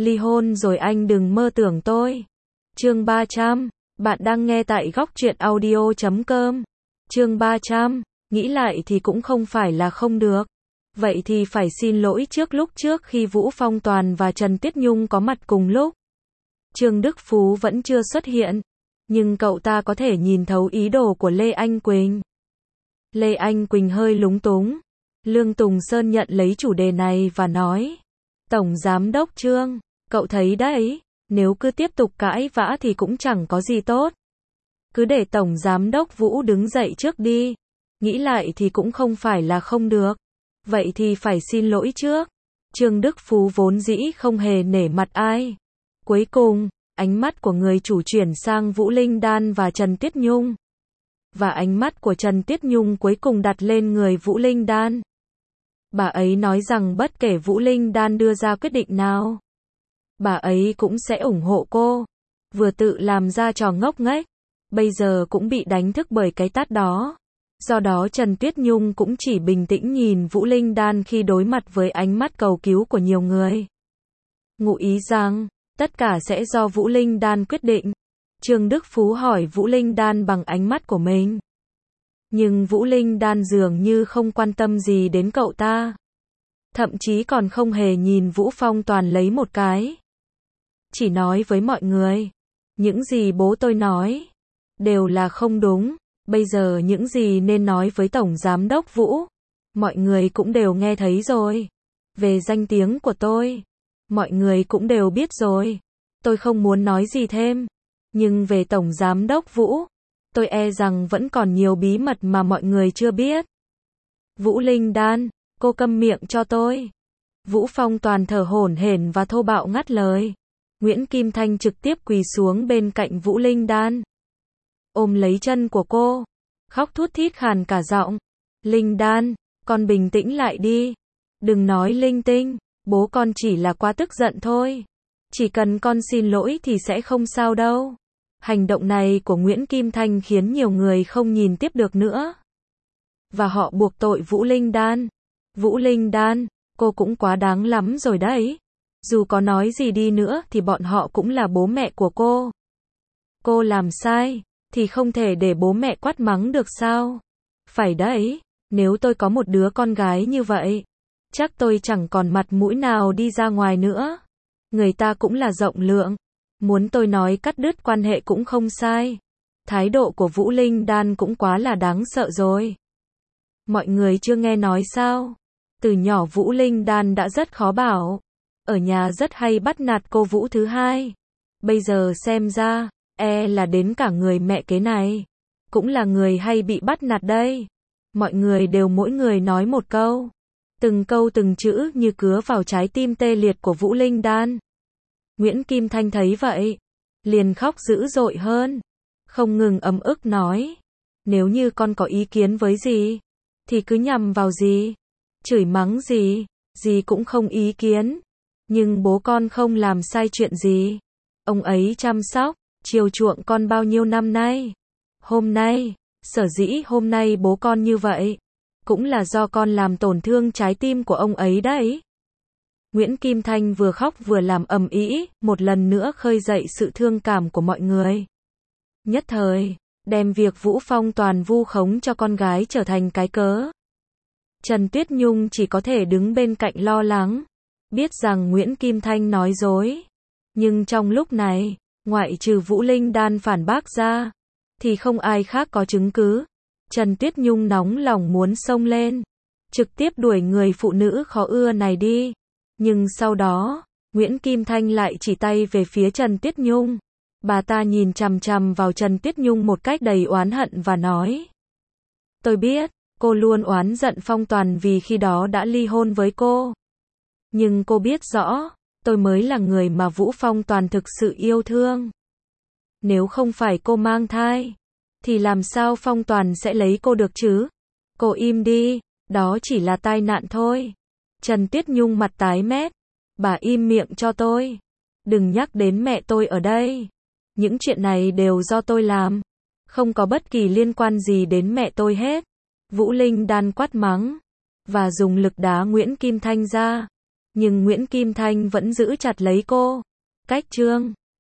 Ly hôn rồi anh đừng mơ tưởng tôi. Chương 300, bạn đang nghe tại góc truyện audio.com. Chương 300, nghĩ lại thì cũng không phải là không được. Vậy thì phải xin lỗi lúc trước khi Vũ Phong Toàn và Trần Tuyết Nhung có mặt cùng lúc. Trương Đức Phú vẫn chưa xuất hiện, nhưng cậu ta có thể nhìn thấu ý đồ của Lê Anh Quỳnh. Lê Anh Quỳnh hơi lúng túng. Lương Tùng Sơn nhận lấy chủ đề này và nói: Tổng Giám đốc Trương, cậu thấy đấy, nếu cứ tiếp tục cãi vã thì cũng chẳng có gì tốt. Cứ để Tổng Giám đốc Vũ đứng dậy trước đi. Nghĩ lại thì cũng không phải là không được. Vậy thì phải xin lỗi trước. Trương Đức Phú vốn dĩ không hề nể mặt ai. Cuối cùng, ánh mắt của người chủ chuyển sang Vũ Linh Đan và Trần Tuyết Nhung. Và ánh mắt của Trần Tuyết Nhung cuối cùng đặt lên người Vũ Linh Đan. Bà ấy nói rằng bất kể Vũ Linh Đan đưa ra quyết định nào, bà ấy cũng sẽ ủng hộ cô. Vừa tự làm ra trò ngốc nghếch, bây giờ cũng bị đánh thức bởi cái tát đó. Do đó Trần Tuyết Nhung cũng chỉ bình tĩnh nhìn Vũ Linh Đan khi đối mặt với ánh mắt cầu cứu của nhiều người. Ngụ ý rằng, tất cả sẽ do Vũ Linh Đan quyết định. Trương Đức Phú hỏi Vũ Linh Đan bằng ánh mắt của mình. Nhưng Vũ Linh Đan dường như không quan tâm gì đến cậu ta. Thậm chí còn không hề nhìn Vũ Phong Toàn lấy một cái. Chỉ nói với mọi người, những gì bố tôi nói đều là không đúng. Bây giờ những gì nên nói với Tổng Giám đốc Vũ, mọi người cũng đều nghe thấy rồi. Về danh tiếng của tôi, mọi người cũng đều biết rồi. Tôi không muốn nói gì thêm. Nhưng về Tổng Giám đốc Vũ, tôi e rằng vẫn còn nhiều bí mật mà mọi người chưa biết. Vũ Linh Đan, cô câm miệng cho tôi. Vũ Phong Toàn thở hổn hển và thô bạo ngắt lời. Nguyễn Kim Thanh trực tiếp quỳ xuống bên cạnh Vũ Linh Đan, ôm lấy chân của cô, khóc thút thít khàn cả giọng. Linh Đan, con bình tĩnh lại đi. Đừng nói linh tinh, bố con chỉ là quá tức giận thôi. Chỉ cần con xin lỗi thì sẽ không sao đâu. Hành động này của Nguyễn Kim Thanh khiến nhiều người không nhìn tiếp được nữa. Và họ buộc tội Vũ Linh Đan. Vũ Linh Đan, cô cũng quá đáng lắm rồi đấy. Dù có nói gì đi nữa thì bọn họ cũng là bố mẹ của cô. Cô làm sai thì không thể để bố mẹ quát mắng được sao? Phải đấy, nếu tôi có một đứa con gái như vậy, chắc tôi chẳng còn mặt mũi nào đi ra ngoài nữa. Người ta cũng là rộng lượng, muốn tôi nói cắt đứt quan hệ cũng không sai. Thái độ của Vũ Linh Đan cũng quá là đáng sợ rồi. Mọi người chưa nghe nói sao? Từ nhỏ Vũ Linh Đan đã rất khó bảo. Ở nhà rất hay bắt nạt cô Vũ thứ hai. Bây giờ xem ra, là đến cả người mẹ kế này cũng là người hay bị bắt nạt đây. Mọi người đều mỗi người nói một câu. Từng câu từng chữ như cứa vào trái tim tê liệt của Vũ Linh Đan. Nguyễn Kim Thanh thấy vậy, liền khóc dữ dội hơn. Không ngừng ấm ức nói. Nếu như con có ý kiến với gì, thì cứ nhằm vào gì. Chửi mắng gì, gì cũng không ý kiến. Nhưng bố con không làm sai chuyện gì. Ông ấy chăm sóc, chiều chuộng con bao nhiêu năm nay. Hôm nay, sở dĩ hôm nay bố con như vậy, cũng là do con làm tổn thương trái tim của ông ấy đấy. Nguyễn Kim Thanh vừa khóc vừa làm ầm ĩ, một lần nữa khơi dậy sự thương cảm của mọi người. Nhất thời, đem việc Vũ Phong Toàn vu khống cho con gái trở thành cái cớ. Trần Tuyết Nhung chỉ có thể đứng bên cạnh lo lắng, biết rằng Nguyễn Kim Thanh nói dối. Nhưng trong lúc này, ngoại trừ Vũ Linh Đan phản bác ra, thì không ai khác có chứng cứ. Trần Tuyết Nhung nóng lòng muốn xông lên, trực tiếp đuổi người phụ nữ khó ưa này đi. Nhưng sau đó, Nguyễn Kim Thanh lại chỉ tay về phía Trần Tuyết Nhung. Bà ta nhìn chằm chằm vào Trần Tuyết Nhung một cách đầy oán hận và nói. Tôi biết, cô luôn oán giận Phong Toàn vì khi đó đã ly hôn với cô. Nhưng cô biết rõ, tôi mới là người mà Vũ Phong Toàn thực sự yêu thương. Nếu không phải cô mang thai, thì làm sao Phong Toàn sẽ lấy cô được chứ? Cô im đi, đó chỉ là tai nạn thôi. Trần Tuyết Nhung mặt tái mét. Bà im miệng cho tôi. Đừng nhắc đến mẹ tôi ở đây. Những chuyện này đều do tôi làm. Không có bất kỳ liên quan gì đến mẹ tôi hết. Vũ Linh Đan quát mắng. Và dùng lực đá Nguyễn Kim Thanh ra. Nhưng Nguyễn Kim Thanh vẫn giữ chặt lấy cô. Cách chương